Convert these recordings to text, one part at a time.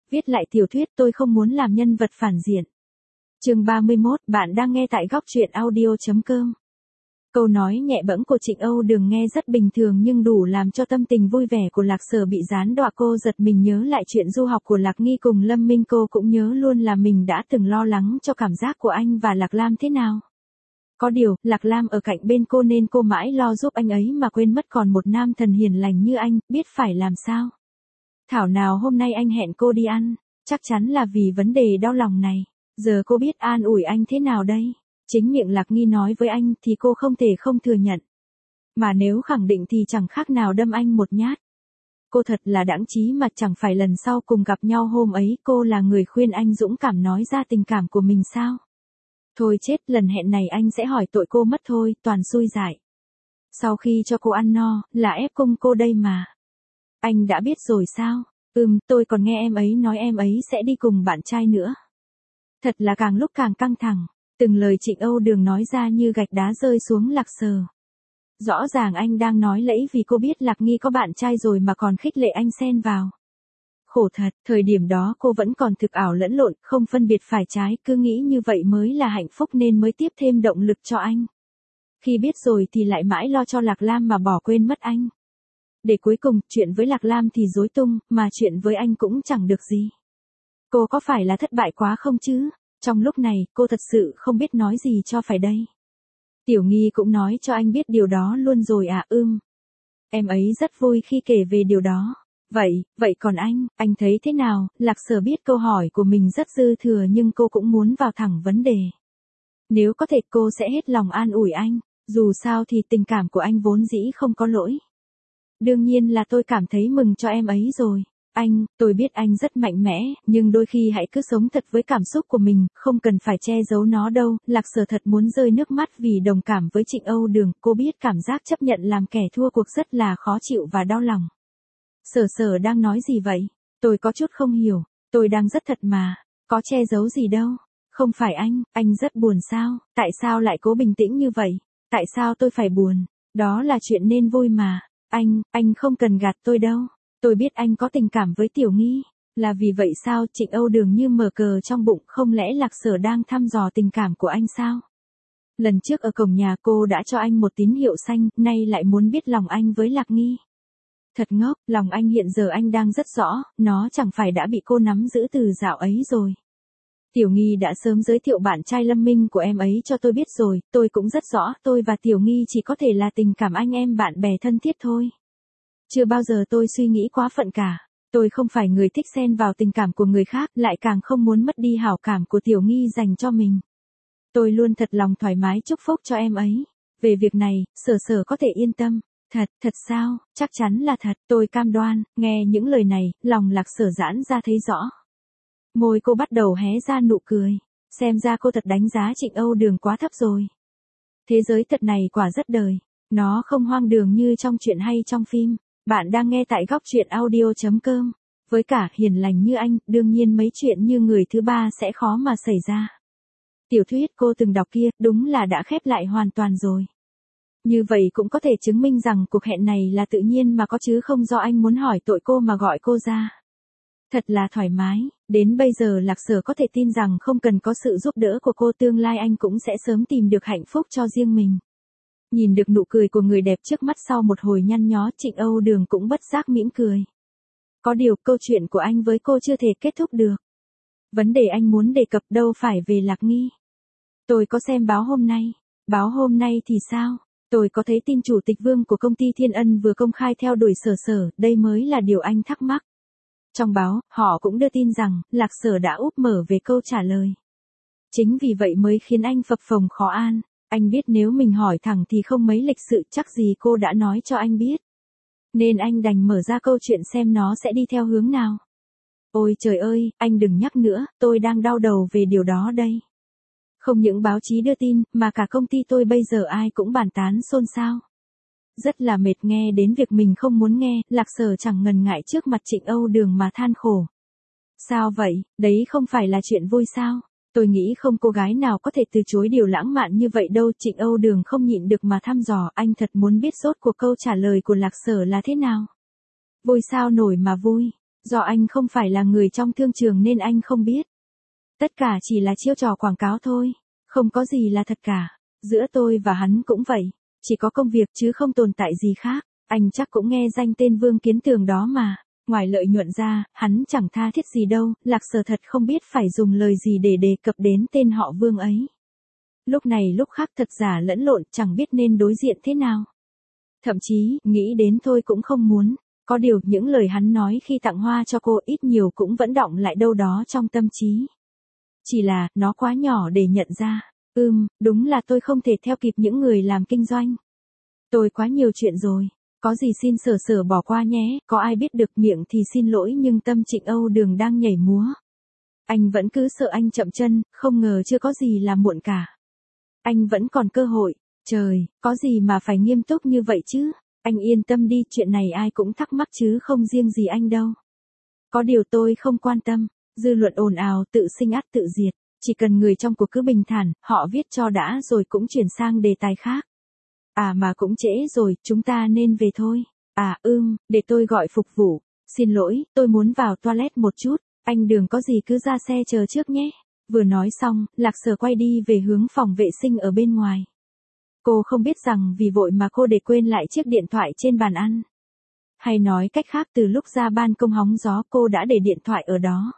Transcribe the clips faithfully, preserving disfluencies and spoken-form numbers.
Viết lại tiểu thuyết tôi không muốn làm nhân vật phản diện. Chương ba mươi mốt, bạn đang nghe tại góc truyện audio chấm com. Câu nói nhẹ bẫng của Trịnh Âu Đường nghe rất bình thường nhưng đủ làm cho tâm tình vui vẻ của Lạc Sở bị gián đoạn. Cô giật mình nhớ lại chuyện du học của Lạc Nghi cùng Lâm Minh. Cô cũng nhớ luôn là mình đã từng lo lắng cho cảm giác của anh và Lạc Lam thế nào. Có điều, Lạc Lam ở cạnh bên cô nên cô mãi lo giúp anh ấy mà quên mất còn một nam thần hiền lành như anh, biết phải làm sao. Thảo nào hôm nay anh hẹn cô đi ăn, chắc chắn là vì vấn đề đau lòng này. Giờ cô biết an ủi anh thế nào đây? Chính miệng Lạc Nghi nói với anh thì cô không thể không thừa nhận. Mà nếu khẳng định thì chẳng khác nào đâm anh một nhát. Cô thật là đãng trí mà chẳng phải lần sau cùng gặp nhau hôm ấy cô là người khuyên anh dũng cảm nói ra tình cảm của mình sao? Thôi chết, lần hẹn này anh sẽ hỏi tội cô mất thôi, toàn xui dại. Sau khi cho cô ăn no, là ép cung cô đây mà. Anh đã biết rồi sao? Ừm, tôi còn nghe em ấy nói em ấy sẽ đi cùng bạn trai nữa. Thật là càng lúc càng căng thẳng, từng lời Trịnh Âu Đường nói ra như gạch đá rơi xuống Lạc Sở. Rõ ràng anh đang nói lẫy vì cô biết Lạc Nghi có bạn trai rồi mà còn khích lệ anh xen vào. Khổ thật, thời điểm đó cô vẫn còn thực ảo lẫn lộn, không phân biệt phải trái, cứ nghĩ như vậy mới là hạnh phúc nên mới tiếp thêm động lực cho anh. Khi biết rồi thì lại mãi lo cho Lạc Lam mà bỏ quên mất anh. Để cuối cùng, chuyện với Lạc Lam thì rối tung, mà chuyện với anh cũng chẳng được gì. Cô có phải là thất bại quá không chứ? Trong lúc này, cô thật sự không biết nói gì cho phải đây. Tiểu Nghi cũng nói cho anh biết điều đó luôn rồi à? Ưm. Em ấy rất vui khi kể về điều đó. Vậy, vậy còn anh, anh thấy thế nào? Lạc Sở biết câu hỏi của mình rất dư thừa nhưng cô cũng muốn vào thẳng vấn đề. Nếu có thể cô sẽ hết lòng an ủi anh, dù sao thì tình cảm của anh vốn dĩ không có lỗi. Đương nhiên là tôi cảm thấy mừng cho em ấy rồi. Anh, tôi biết anh rất mạnh mẽ, nhưng đôi khi hãy cứ sống thật với cảm xúc của mình, không cần phải che giấu nó đâu. Lạc Sở thật muốn rơi nước mắt vì đồng cảm với Trịnh Âu Đường, cô biết cảm giác chấp nhận làm kẻ thua cuộc rất là khó chịu và đau lòng. Sở Sở đang nói gì vậy? Tôi có chút không hiểu, tôi đang rất thật mà, có che giấu gì đâu. Không phải anh, anh rất buồn sao? Tại sao lại cố bình tĩnh như vậy? Tại sao tôi phải buồn? Đó là chuyện nên vui mà. Anh, anh không cần gạt tôi đâu. Tôi biết anh có tình cảm với Tiểu Nghi. Là vì vậy sao? Trịnh Âu Đường như mở cờ trong bụng, không lẽ Lạc Sở đang thăm dò tình cảm của anh sao? Lần trước ở cổng nhà cô đã cho anh một tín hiệu xanh, nay lại muốn biết lòng anh với Lạc Nghi. Thật ngốc, lòng anh hiện giờ anh đang rất rõ, nó chẳng phải đã bị cô nắm giữ từ dạo ấy rồi. Tiểu Nghi đã sớm giới thiệu bạn trai Lâm Minh của em ấy cho tôi biết rồi, tôi cũng rất rõ, tôi và Tiểu Nghi chỉ có thể là tình cảm anh em bạn bè thân thiết thôi. Chưa bao giờ tôi suy nghĩ quá phận cả, tôi không phải người thích xen vào tình cảm của người khác, lại càng không muốn mất đi hảo cảm của Tiểu Nghi dành cho mình. Tôi luôn thật lòng thoải mái chúc phúc cho em ấy. Về việc này, Sở Sở có thể yên tâm. Thật, thật sao? Chắc chắn là thật, tôi cam đoan. Nghe những lời này, lòng Lạc Sở giãn ra thấy rõ. Môi cô bắt đầu hé ra nụ cười. Xem ra cô thật đánh giá Trịnh Âu Đường quá thấp rồi. Thế giới thật này quả rất đời. Nó không hoang đường như trong truyện hay trong phim. Bạn đang nghe tại góc truyện audio chấm com. Với cả hiền lành như anh, đương nhiên mấy chuyện như người thứ ba sẽ khó mà xảy ra. Tiểu thuyết cô từng đọc kia, đúng là đã khép lại hoàn toàn rồi. Như vậy cũng có thể chứng minh rằng cuộc hẹn này là tự nhiên mà có chứ không do anh muốn hỏi tội cô mà gọi cô ra. Thật là thoải mái, đến bây giờ Lạc Sở có thể tin rằng không cần có sự giúp đỡ của cô tương lai anh cũng sẽ sớm tìm được hạnh phúc cho riêng mình. Nhìn được nụ cười của người đẹp trước mắt sau một hồi nhăn nhó, Trịnh Âu Đường cũng bất giác mỉm cười. Có điều câu chuyện của anh với cô chưa thể kết thúc được. Vấn đề anh muốn đề cập đâu phải về Lạc Nghi. Tôi có xem báo hôm nay. Báo hôm nay thì sao? Tôi có thấy tin chủ tịch Vương của công ty Thiên Ân vừa công khai theo đuổi Sở Sở, đây mới là điều anh thắc mắc. Trong báo, họ cũng đưa tin rằng, Lạc Sở đã úp mở về câu trả lời. Chính vì vậy mới khiến anh phập phồng khó an. Anh biết nếu mình hỏi thẳng thì không mấy lịch sự, chắc gì cô đã nói cho anh biết. Nên anh đành mở ra câu chuyện xem nó sẽ đi theo hướng nào. Ôi trời ơi, anh đừng nhắc nữa, tôi đang đau đầu về điều đó đây. Không những báo chí đưa tin, mà cả công ty tôi bây giờ ai cũng bàn tán xôn xao. Rất là mệt nghe đến việc mình không muốn nghe, Lạc Sở chẳng ngần ngại trước mặt Trịnh Âu Đường mà than khổ. Sao vậy, đấy không phải là chuyện vui sao? Tôi nghĩ không cô gái nào có thể từ chối điều lãng mạn như vậy đâu. Trịnh Âu Đường không nhịn được mà thăm dò, anh thật muốn biết rốt cuộc câu trả lời của Lạc Sở là thế nào. Vui sao nổi mà vui. Do anh không phải là người trong thương trường nên anh không biết. Tất cả chỉ là chiêu trò quảng cáo thôi, không có gì là thật cả. Giữa tôi và hắn cũng vậy, chỉ có công việc chứ không tồn tại gì khác. Anh chắc cũng nghe danh tên Vương Kiến Tường đó mà. Ngoài lợi nhuận ra, hắn chẳng tha thiết gì đâu. Lạc Sở thật không biết phải dùng lời gì để đề cập đến tên họ Vương ấy. Lúc này lúc khác thật giả lẫn lộn, chẳng biết nên đối diện thế nào. Thậm chí, nghĩ đến thôi cũng không muốn. Có điều, những lời hắn nói khi tặng hoa cho cô ít nhiều cũng vẫn đọng lại đâu đó trong tâm trí. Chỉ là, nó quá nhỏ để nhận ra. Ừm, đúng là tôi không thể theo kịp những người làm kinh doanh. Tôi quá nhiều chuyện rồi. Có gì xin Sở Sở bỏ qua nhé, có ai biết được, miệng thì xin lỗi nhưng tâm Trịnh Âu Đường đang nhảy múa. Anh vẫn cứ sợ anh chậm chân, không ngờ chưa có gì là muộn cả. Anh vẫn còn cơ hội. Trời, có gì mà phải nghiêm túc như vậy chứ? Anh yên tâm đi, chuyện này ai cũng thắc mắc chứ không riêng gì anh đâu. Có điều tôi không quan tâm, dư luận ồn ào tự sinh ắt tự diệt, chỉ cần người trong cuộc cứ bình thản, họ viết cho đã rồi cũng chuyển sang đề tài khác. À mà cũng trễ rồi, chúng ta nên về thôi. À ưm, để tôi gọi phục vụ. Xin lỗi, tôi muốn vào toilet một chút, anh Đường có gì cứ ra xe chờ trước nhé. Vừa nói xong, Lạc Sở quay đi về hướng phòng vệ sinh ở bên ngoài. Cô không biết rằng vì vội mà cô để quên lại chiếc điện thoại trên bàn ăn. Hay nói cách khác, từ lúc ra ban công hóng gió cô đã để điện thoại ở đó.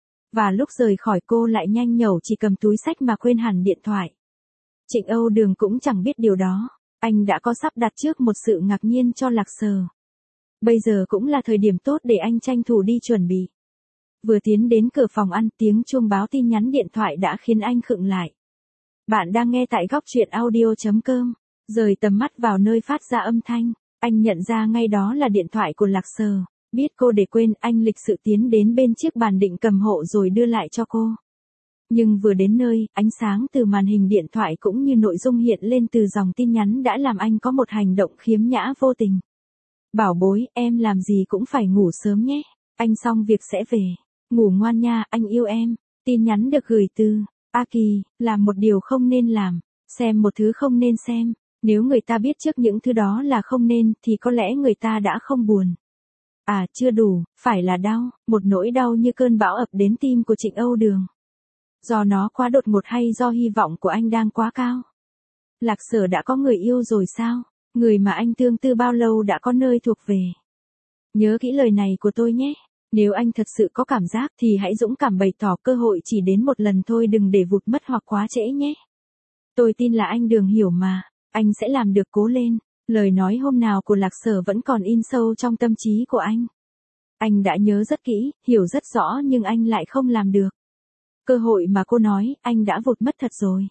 Và lúc rời khỏi cô lại nhanh nhẩu chỉ cầm túi xách mà quên hẳn điện thoại. Trịnh Âu Đường cũng chẳng biết điều đó. Anh đã có sắp đặt trước một sự ngạc nhiên cho Lạc Sở. Bây giờ cũng là thời điểm tốt để anh tranh thủ đi chuẩn bị. Vừa tiến đến cửa phòng ăn, tiếng chuông báo tin nhắn điện thoại đã khiến anh khựng lại. Bạn đang nghe tại góc truyện audio chấm com. Rời tầm mắt vào nơi phát ra âm thanh, anh nhận ra ngay đó là điện thoại của Lạc Sở. Biết cô để quên, anh lịch sự tiến đến bên chiếc bàn định cầm hộ rồi đưa lại cho cô. Nhưng vừa đến nơi, ánh sáng từ màn hình điện thoại cũng như nội dung hiện lên từ dòng tin nhắn đã làm anh có một hành động khiếm nhã vô tình. Bảo bối, em làm gì cũng phải ngủ sớm nhé. Anh xong việc sẽ về. Ngủ ngoan nha, anh yêu em. Tin nhắn được gửi từ A Kỳ, làm một điều không nên làm, xem một thứ không nên xem. Nếu người ta biết trước những thứ đó là không nên thì có lẽ người ta đã không buồn. À, chưa đủ, phải là đau, một nỗi đau như cơn bão ập đến tim của Trịnh Âu Đường. Do nó quá đột ngột hay do hy vọng của anh đang quá cao? Lạc Sở đã có người yêu rồi sao? Người mà anh tương tư bao lâu đã có nơi thuộc về. Nhớ kỹ lời này của tôi nhé. Nếu anh thật sự có cảm giác thì hãy dũng cảm bày tỏ, cơ hội chỉ đến một lần thôi, đừng để vụt mất hoặc quá trễ nhé. Tôi tin là anh Đường hiểu mà, anh sẽ làm được, cố lên. Lời nói hôm nào của Lạc Sở vẫn còn in sâu trong tâm trí của anh. Anh đã nhớ rất kỹ, hiểu rất rõ nhưng anh lại không làm được. Cơ hội mà cô nói, anh đã vụt mất thật rồi.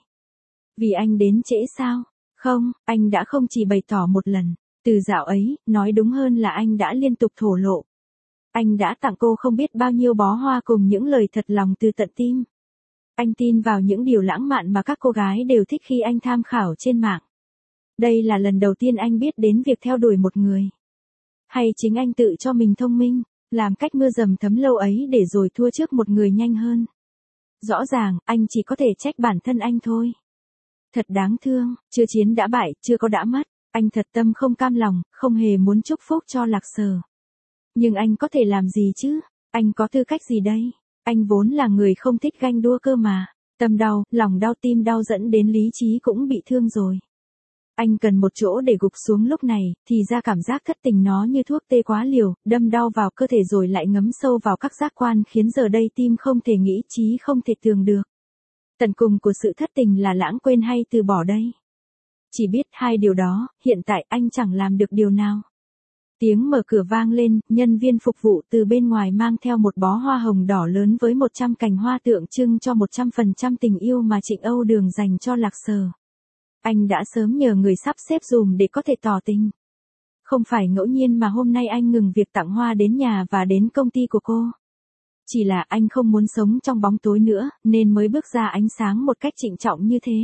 Vì anh đến trễ sao? Không, anh đã không chỉ bày tỏ một lần. Từ dạo ấy, nói đúng hơn là anh đã liên tục thổ lộ. Anh đã tặng cô không biết bao nhiêu bó hoa cùng những lời thật lòng từ tận tim. Anh tin vào những điều lãng mạn mà các cô gái đều thích khi anh tham khảo trên mạng. Đây là lần đầu tiên anh biết đến việc theo đuổi một người. Hay chính anh tự cho mình thông minh, làm cách mưa dầm thấm lâu ấy để rồi thua trước một người nhanh hơn. Rõ ràng, anh chỉ có thể trách bản thân anh thôi. Thật đáng thương, chưa chiến đã bại, chưa có đã mất. Anh thật tâm không cam lòng, không hề muốn chúc phúc cho Lạc Sở. Nhưng anh có thể làm gì chứ? Anh có tư cách gì đây? Anh vốn là người không thích ganh đua cơ mà. Tâm đau, lòng đau, tim đau dẫn đến lý trí cũng bị thương rồi. Anh cần một chỗ để gục xuống lúc này, thì ra cảm giác thất tình nó như thuốc tê quá liều, đâm đau vào cơ thể rồi lại ngấm sâu vào các giác quan khiến giờ đây tim không thể nghĩ, trí không thể tường được. Tận cùng của sự thất tình là lãng quên hay từ bỏ đây? Chỉ biết hai điều đó, hiện tại anh chẳng làm được điều nào. Tiếng mở cửa vang lên, nhân viên phục vụ từ bên ngoài mang theo một bó hoa hồng đỏ lớn với một trăm cành hoa tượng trưng cho một trăm phần trăm tình yêu mà Trịnh Âu Đường dành cho Lạc Sở. Anh đã sớm nhờ người sắp xếp dùm để có thể tỏ tình. Không phải ngẫu nhiên mà hôm nay anh ngừng việc tặng hoa đến nhà và đến công ty của cô. Chỉ là anh không muốn sống trong bóng tối nữa, nên mới bước ra ánh sáng một cách trịnh trọng như thế.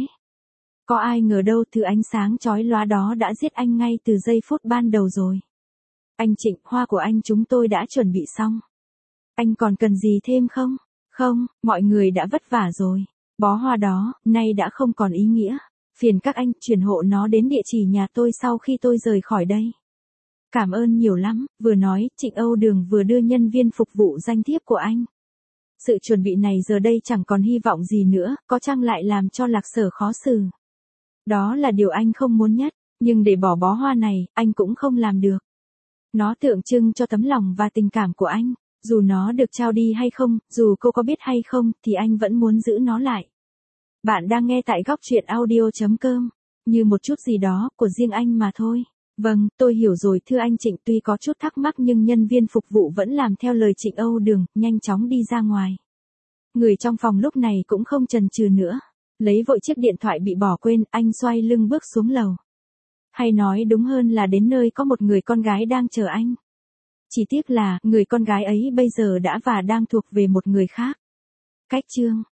Có ai ngờ đâu thứ ánh sáng chói lóa đó đã giết anh ngay từ giây phút ban đầu rồi. Anh Trịnh, hoa của anh chúng tôi đã chuẩn bị xong. Anh còn cần gì thêm không? Không, mọi người đã vất vả rồi. Bó hoa đó, nay đã không còn ý nghĩa. Phiền các anh chuyển hộ nó đến địa chỉ nhà tôi sau khi tôi rời khỏi đây. Cảm ơn nhiều lắm, vừa nói, Trịnh Âu Đường vừa đưa nhân viên phục vụ danh thiếp của anh. Sự chuẩn bị này giờ đây chẳng còn hy vọng gì nữa, có chăng lại làm cho Lạc Sở khó xử. Đó là điều anh không muốn nhất, nhưng để bỏ bó hoa này, anh cũng không làm được. Nó tượng trưng cho tấm lòng và tình cảm của anh, dù nó được trao đi hay không, dù cô có biết hay không, thì anh vẫn muốn giữ nó lại. Bạn đang nghe tại góc truyện audio chấm com, như một chút gì đó của riêng anh mà thôi. Vâng, tôi hiểu rồi thưa anh Trịnh, tuy có chút thắc mắc nhưng nhân viên phục vụ vẫn làm theo lời Trịnh Âu Đường, nhanh chóng đi ra ngoài. Người trong phòng lúc này cũng không chần chừ nữa, lấy vội chiếc điện thoại bị bỏ quên, anh xoay lưng bước xuống lầu. Hay nói đúng hơn là đến nơi có một người con gái đang chờ anh. Chỉ tiếc là, người con gái ấy bây giờ đã và đang thuộc về một người khác. Cách chương